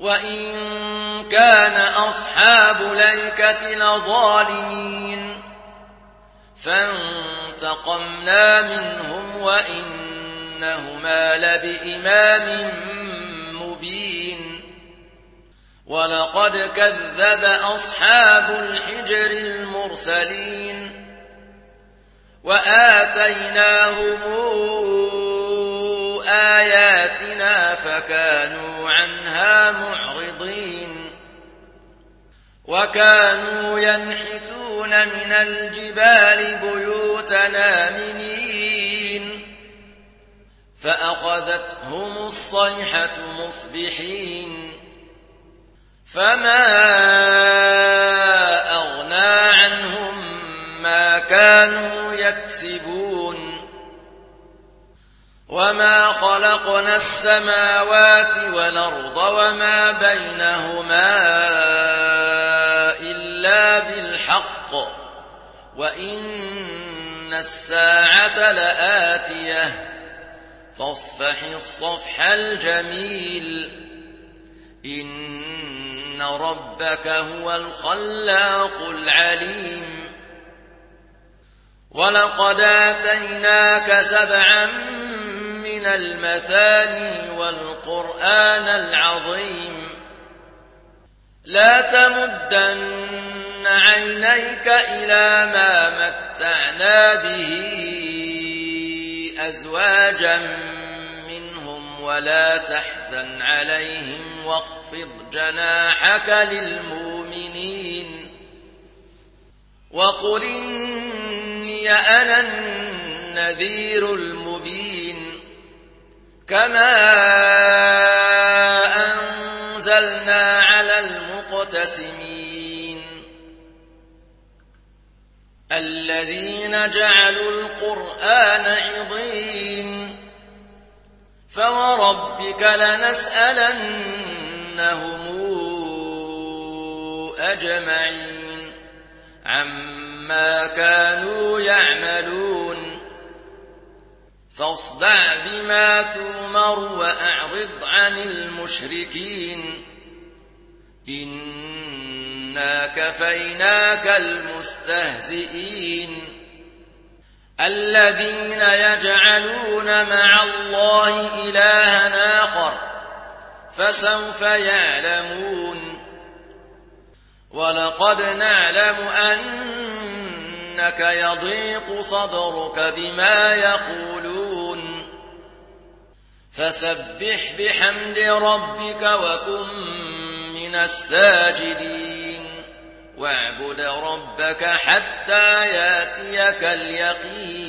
وإن كان أصحاب الأيكة لظالمين فانتقمنا منهم وإنهما لبإمام مبين ولقد كذب أصحاب الحجر المرسلين وآتيناهم آياتنا فكانوا عنها معرضين وكانوا ينحتون من الجبال بيوتنا آمنين فأخذتهم الصيحة مصبحين فما أغنى عنهم ما كانوا يكسبون وما خلقنا السماوات والأرض وما بينهما إلا بالحق وإن الساعة لآتية فاصفح الصفح الجميل إن ربك هو الخلاق العليم ولقد آتيناك 7 من المثاني والقرآن العظيم لا تمدن عينيك إلى ما متعنا به أزواجا منهم ولا تحزن عليهم واخفض جناحك للمؤمنين وقل إني أنا النذير المبين كما أنزلنا على المقتسمين الذين جعلوا القرآن عضين فوربك لنسألنهم أجمعين عما كانوا يعملون فاصدع بما تؤمر وأعرض عن المشركين إنا كفيناك المستهزئين الذين يجعلون مع الله إلها آخر فسوف يعلمون ولقد نعلم أنك يضيق صدرك بما يقولون فسبح بحمد ربك وكن من الساجدين واعبد ربك حتى يأتيك اليقين